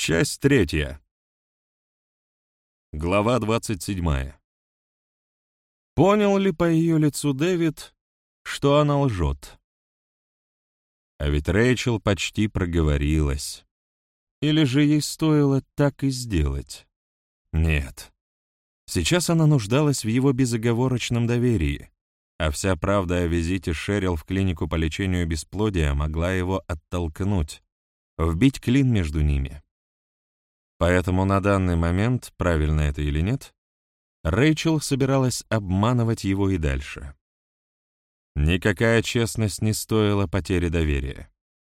Часть 3. Глава 27. Понял ли по ее лицу Дэвид, что она лжет? А ведь Рэйчел почти проговорилась. Или же ей стоило так и сделать? Нет. Сейчас она нуждалась в его безоговорочном доверии, а вся правда о визите Шерил в клинику по лечению бесплодия могла его оттолкнуть, вбить клин между ними. Поэтому на данный момент, правильно это или нет, Рэйчел собиралась обманывать его и дальше. Никакая честность не стоила потери доверия.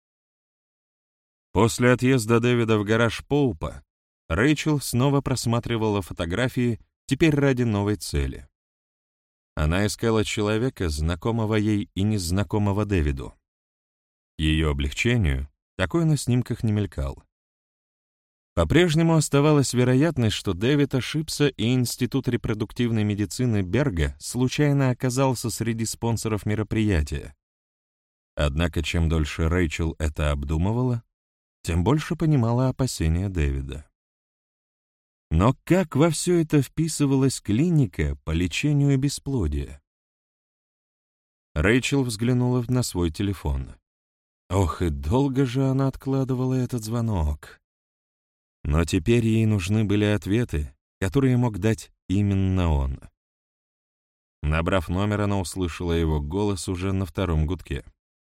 После отъезда Дэвида в гараж Поупа Рэйчел снова просматривала фотографии, теперь ради новой цели. Она искала человека, знакомого ей и незнакомого Дэвиду. Ее облегчению такой на снимках не мелькал. По-прежнему оставалась вероятность, что Дэвид ошибся, и Институт репродуктивной медицины Берга случайно оказался среди спонсоров мероприятия. Однако, чем дольше Рэйчел это обдумывала, тем больше понимала опасения Дэвида. Но как во все это вписывалась клиника по лечению бесплодия? Рэйчел взглянула на свой телефон. Ох, и долго же она откладывала этот звонок. Но теперь ей нужны были ответы, которые мог дать именно он. Набрав номер, она услышала его голос уже на втором гудке.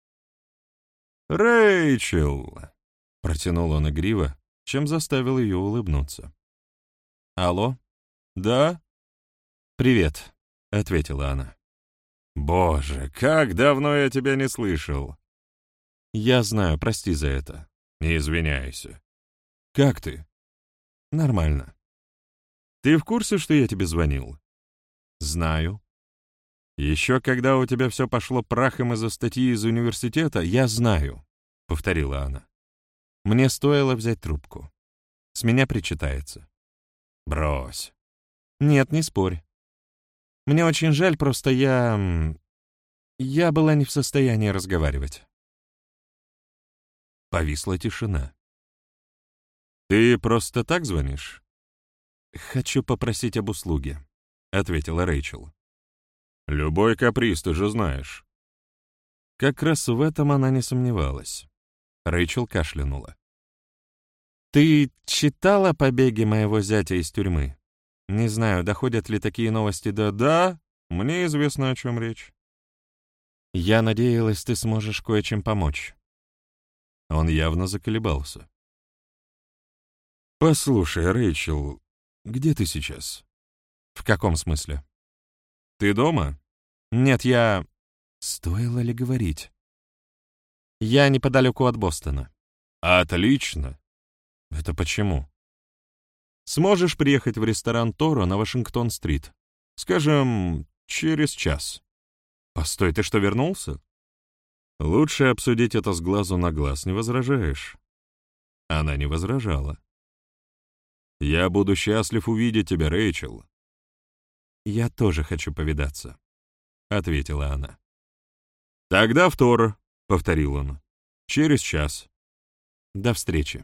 «Рэйчел!» — протянул он игриво, чем заставил ее улыбнуться. «Алло? Да?» «Привет», — ответила она. «Боже, как давно я тебя не слышал!» «Я знаю, прости за это». «Не извиняйся. Как ты?» «Нормально». «Ты в курсе, что я тебе звонил?» «Знаю». «Еще когда у тебя все пошло прахом из-за статьи из университета, я знаю», — повторила она. «Мне стоило взять трубку. С меня причитается». «Брось». «Нет, не спорь. Мне очень жаль, просто я была не в состоянии разговаривать». Повисла тишина. «Ты просто так звонишь?» «Хочу попросить об услуге», — ответила Рэйчел. «Любой каприз, ты же знаешь». Как раз в этом она не сомневалась. Рэйчел кашлянула. «Ты читала «Побеги моего зятя из тюрьмы»? Не знаю, доходят ли такие новости до...» «Да, мне известно, о чем речь». «Я надеялась, ты сможешь кое-чем помочь». Он явно заколебался. «Послушай, Рэйчел, где ты сейчас?» «В каком смысле?» «Ты дома?» «Нет, я...» Стоило ли говорить? «Я неподалеку от Бостона». «Отлично!» «Это почему?» «Сможешь приехать в ресторан Торо на Вашингтон-стрит? Скажем, через час». «Постой, ты что, вернулся?» «Лучше обсудить это с глазу на глаз, не возражаешь?» Она не возражала. «Я буду счастлив увидеть тебя, Рэйчел». «Я тоже хочу повидаться», — ответила она. «Тогда в Торо», — повторил он. «Через час». «До встречи».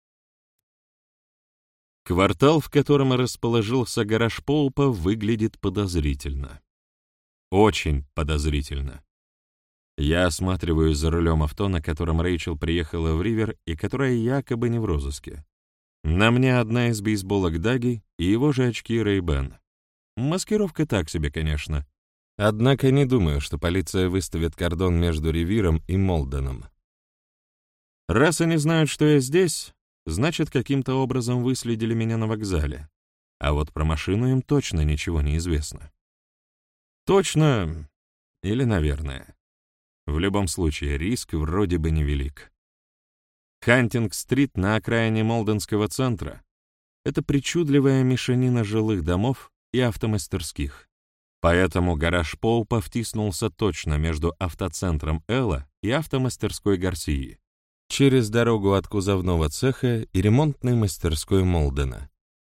Квартал, в котором расположился гараж Поупа, выглядит подозрительно. Очень подозрительно. Я осматриваю за рулем авто, на котором Рэйчел приехала в Ривер и которое якобы не в розыске. На мне одна из бейсболок Даги и его же очки Ray-Ban. Маскировка так себе, конечно. Однако не думаю, что полиция выставит кордон между Ривиром и Молденом. Раз они знают, что я здесь, значит, каким-то образом выследили меня на вокзале. А вот про машину им точно ничего не известно. Точно или наверное. В любом случае, риск вроде бы невелик. Хантинг-стрит на окраине Молденского центра — это причудливая мешанина жилых домов и автомастерских. Поэтому гараж Поупа втиснулся точно между автоцентром Элла и автомастерской Гарсии, через дорогу от кузовного цеха и ремонтной мастерской Молдена.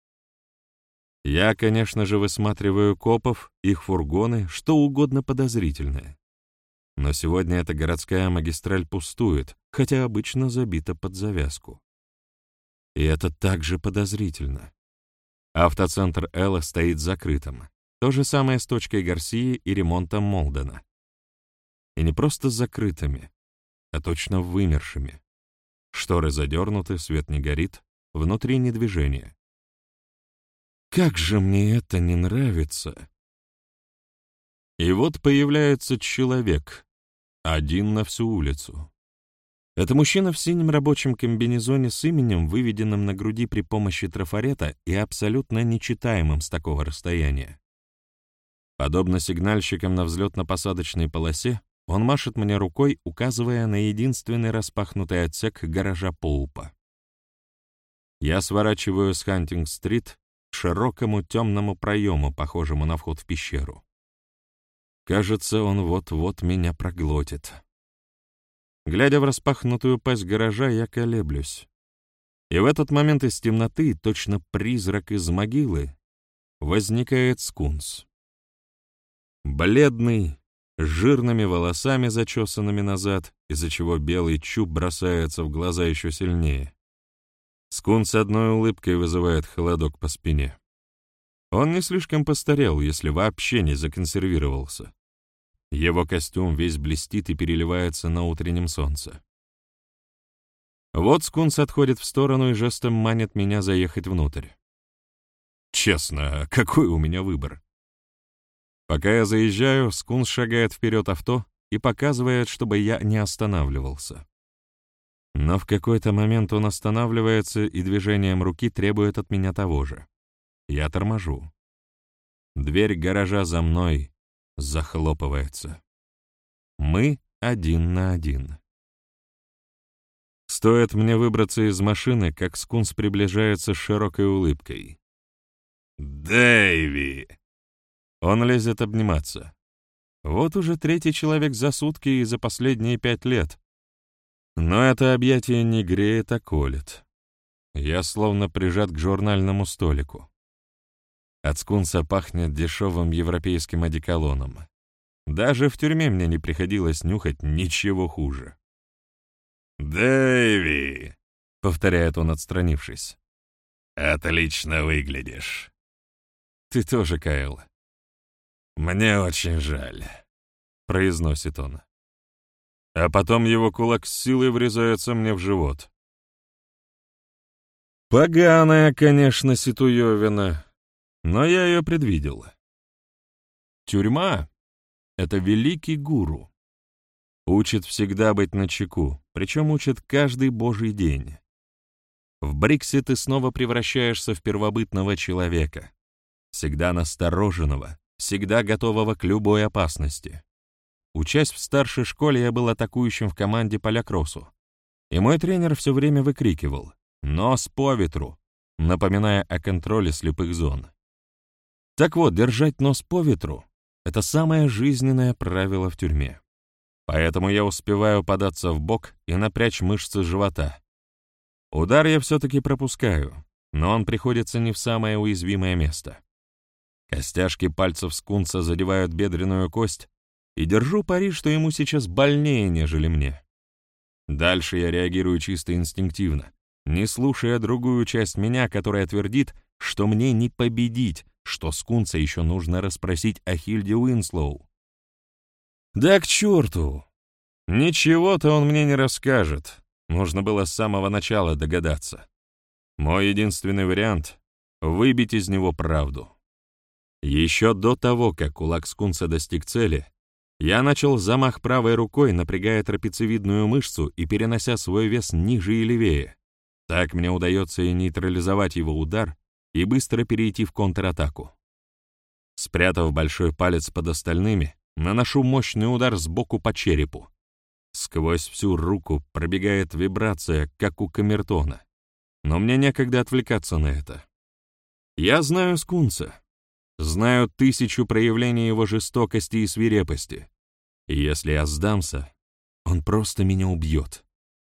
Я, конечно же, высматриваю копов, их фургоны, что угодно подозрительное. Но сегодня эта городская магистраль пустует, хотя обычно забита под завязку. И это также подозрительно. Автоцентр Элла стоит закрытым. То же самое с точкой Гарсии и ремонтом Молдена. И не просто закрытыми, а точно вымершими. Шторы задернуты, свет не горит, внутри не движение. Как же мне это не нравится! И вот появляется человек, один на всю улицу. Это мужчина в синем рабочем комбинезоне с именем, выведенным на груди при помощи трафарета и абсолютно нечитаемым с такого расстояния. Подобно сигнальщикам на взлетно-посадочной полосе, он машет мне рукой, указывая на единственный распахнутый отсек гаража Поупа. Я сворачиваю с Хантинг-стрит к широкому темному проему, похожему на вход в пещеру. Кажется, он вот-вот меня проглотит. Глядя в распахнутую пасть гаража, я колеблюсь. И в этот момент из темноты, точно призрак из могилы, возникает скунс. Бледный, с жирными волосами, зачесанными назад, из-за чего белый чуб бросается в глаза еще сильнее. Скунс одной улыбкой вызывает холодок по спине. Он не слишком постарел, если вообще не законсервировался. Его костюм весь блестит и переливается на утреннем солнце. Вот скунс отходит в сторону и жестом манит меня заехать внутрь. Честно, какой у меня выбор? Пока я заезжаю, скунс шагает вперед авто и показывает, чтобы я не останавливался. Но в какой-то момент он останавливается и движением руки требует от меня того же. Я торможу. Дверь гаража за мной захлопывается. Мы один на один. Стоит мне выбраться из машины, как скунс приближается с широкой улыбкой. «Дэйви!» Он лезет обниматься. Вот уже третий человек за сутки и за последние 5 лет. Но это объятие не греет, а колет. Я словно прижат к журнальному столику. От скунса пахнет дешевым европейским одеколоном. Даже в тюрьме мне не приходилось нюхать ничего хуже. «Дэйви!» — повторяет он, отстранившись. «Отлично выглядишь». «Ты тоже, Кайл». «Мне очень жаль», — произносит он. А потом его кулак с силой врезается мне в живот. Поганая, конечно, ситуевина, но я ее предвидел. Тюрьма — это великий гуру. Учит всегда быть начеку, причем учит каждый божий день. В Бриксе ты снова превращаешься в первобытного человека, всегда настороженного, всегда готового к любой опасности. Учась в старшей школе, я был атакующим в команде по лакроссу, и мой тренер все время выкрикивал «Нос по ветру», напоминая о контроле слепых зон. Так вот, держать нос по ветру — это самое жизненное правило в тюрьме. Поэтому я успеваю податься в бок и напрячь мышцы живота. Удар я все-таки пропускаю, но он приходится не в самое уязвимое место. Костяшки пальцев скунса задевают бедренную кость, и держу пари, что ему сейчас больнее, нежели мне. Дальше я реагирую чисто инстинктивно, не слушая другую часть меня, которая твердит, что мне не победить, что скунса еще нужно расспросить о Хильде Уинслоу. Да к черту! Ничего-то он мне не расскажет. Нужно было с самого начала догадаться. Мой единственный вариант — выбить из него правду. Еще до того, как кулак скунса достиг цели, я начал замах правой рукой, напрягая трапециевидную мышцу и перенося свой вес ниже и левее. Так мне удается и нейтрализовать его удар, и быстро перейти в контратаку. Спрятав большой палец под остальными, наношу мощный удар сбоку по черепу. Сквозь всю руку пробегает вибрация, как у камертона. Но мне некогда отвлекаться на это. Я знаю скунса. Знаю 1000 проявлений его жестокости и свирепости. И если я сдамся, он просто меня убьет.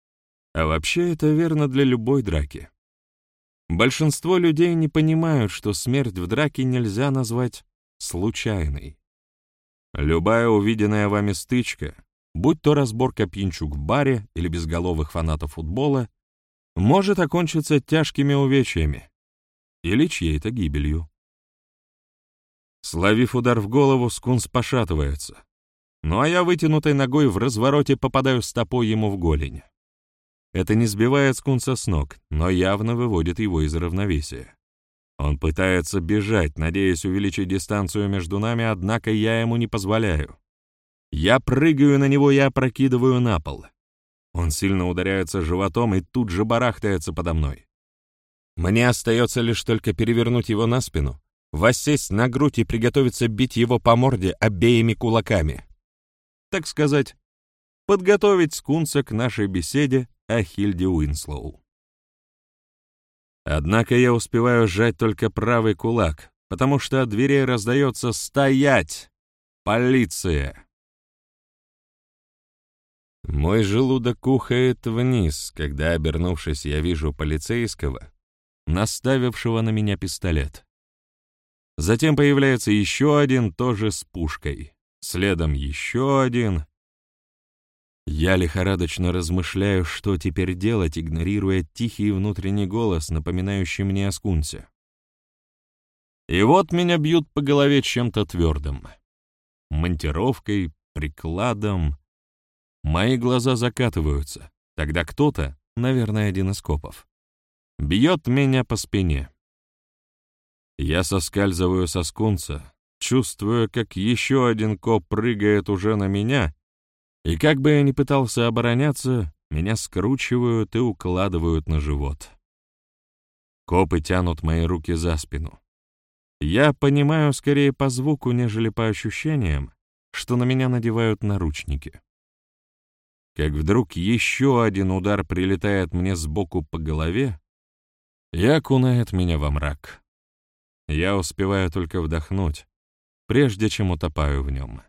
А вообще это верно для любой драки. Большинство людей не понимают, что смерть в драке нельзя назвать случайной. Любая увиденная вами стычка, будь то разборка пьянчук в баре или безголовых фанатов футбола, может окончиться тяжкими увечьями или чьей-то гибелью. Словив удар в голову, скунс пошатывается. Ну а я вытянутой ногой в развороте попадаю стопой ему в голень. Это не сбивает скунса с ног, но явно выводит его из равновесия. Он пытается бежать, надеясь увеличить дистанцию между нами, однако я ему не позволяю. Я прыгаю на него и опрокидываю на пол. Он сильно ударяется животом и тут же барахтается подо мной. Мне остается лишь только перевернуть его на спину, воссесть на грудь и приготовиться бить его по морде обеими кулаками. Так сказать, подготовить скунса к нашей беседе о Хильде Уинслоу. Однако я успеваю сжать только правый кулак, потому что от дверей раздается «Стоять! Полиция!». Мой желудок ухает вниз, когда, обернувшись, я вижу полицейского, наставившего на меня пистолет. Затем появляется еще один, тоже с пушкой. Следом еще один. Я лихорадочно размышляю, что теперь делать, игнорируя тихий внутренний голос, напоминающий мне о скунсе. И вот меня бьют по голове чем-то твердым. Монтировкой, прикладом. Мои глаза закатываются. Тогда кто-то, наверное, один из копов, бьет меня по спине. Я соскальзываю со скунса, чувствуя, как еще один коп прыгает уже на меня, и как бы я ни пытался обороняться, меня скручивают и укладывают на живот. Копы тянут мои руки за спину. Я понимаю скорее по звуку, нежели по ощущениям, что на меня надевают наручники. Как вдруг еще один удар прилетает мне сбоку по голове и окунает меня во мрак. Я успеваю только вдохнуть, прежде чем утопаю в нем.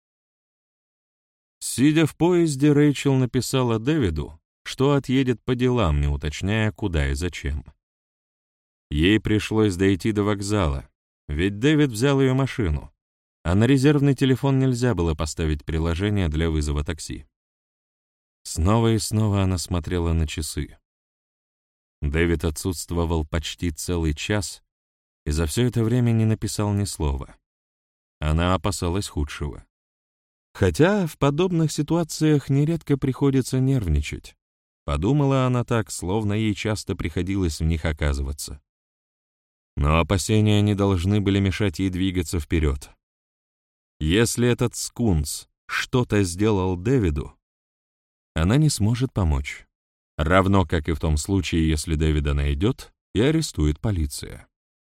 Сидя в поезде, Рэйчел написала Дэвиду, что отъедет по делам, не уточняя, куда и зачем. Ей пришлось дойти до вокзала, ведь Дэвид взял ее машину, а на резервный телефон нельзя было поставить приложение для вызова такси. Снова и снова она смотрела на часы. Дэвид отсутствовал почти целый час и за все это время не написал ни слова. Она опасалась худшего. Хотя в подобных ситуациях нередко приходится нервничать. Подумала она так, словно ей часто приходилось в них оказываться. Но опасения не должны были мешать ей двигаться вперед. Если этот скунс что-то сделал Дэвиду, она не сможет помочь. Равно как и в том случае, если Дэвида найдет и арестует полиция.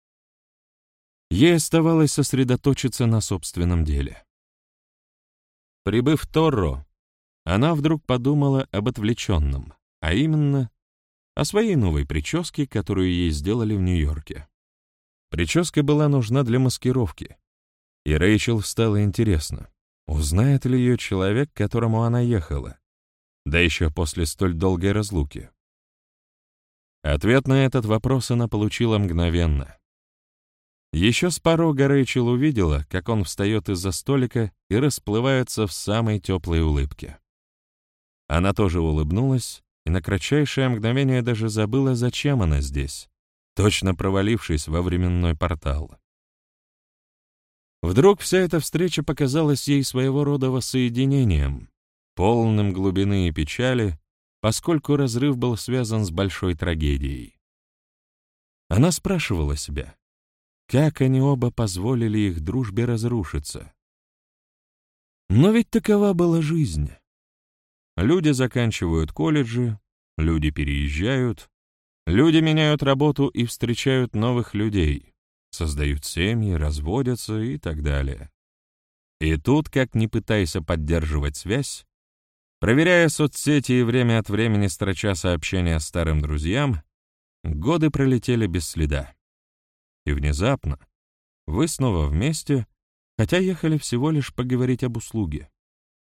Ей оставалось сосредоточиться на собственном деле. Прибыв в Торро, она вдруг подумала об отвлеченном, а именно о своей новой прическе, которую ей сделали в Нью-Йорке. Прическа была нужна для маскировки, и Рэйчел стало интересно, узнает ли ее человек, к которому она ехала, да еще после столь долгой разлуки. Ответ на этот вопрос она получила мгновенно. Еще с порога Рэйчел увидела, как он встает из-за столика и расплывается в самой теплой улыбке. Она тоже улыбнулась и на кратчайшее мгновение даже забыла, зачем она здесь, точно провалившись во временной портал. Вдруг вся эта встреча показалась ей своего рода воссоединением, полным глубины и печали, поскольку разрыв был связан с большой трагедией. Она спрашивала себя, как они оба позволили их дружбе разрушиться. Но ведь такова была жизнь. Люди заканчивают колледжи, люди переезжают, люди меняют работу и встречают новых людей, создают семьи, разводятся и так далее. И тут, как ни пытайся поддерживать связь, проверяя соцсети и время от времени строча сообщения старым друзьям, годы пролетели без следа. И внезапно вы снова вместе, хотя ехали всего лишь поговорить об услуге.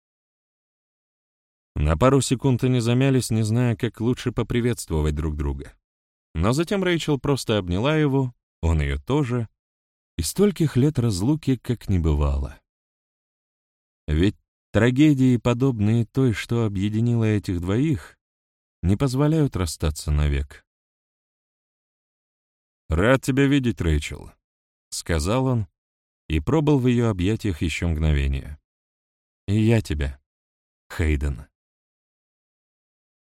На пару секунд они замялись, не зная, как лучше поприветствовать друг друга. Но затем Рэйчел просто обняла его, он ее тоже, и стольких лет разлуки как не бывало. Ведь трагедии, подобные той, что объединила этих двоих, не позволяют расстаться навек. «Рад тебя видеть, Рэйчел», — сказал он и пробыл в ее объятиях еще мгновение. «И я тебя, Хейден».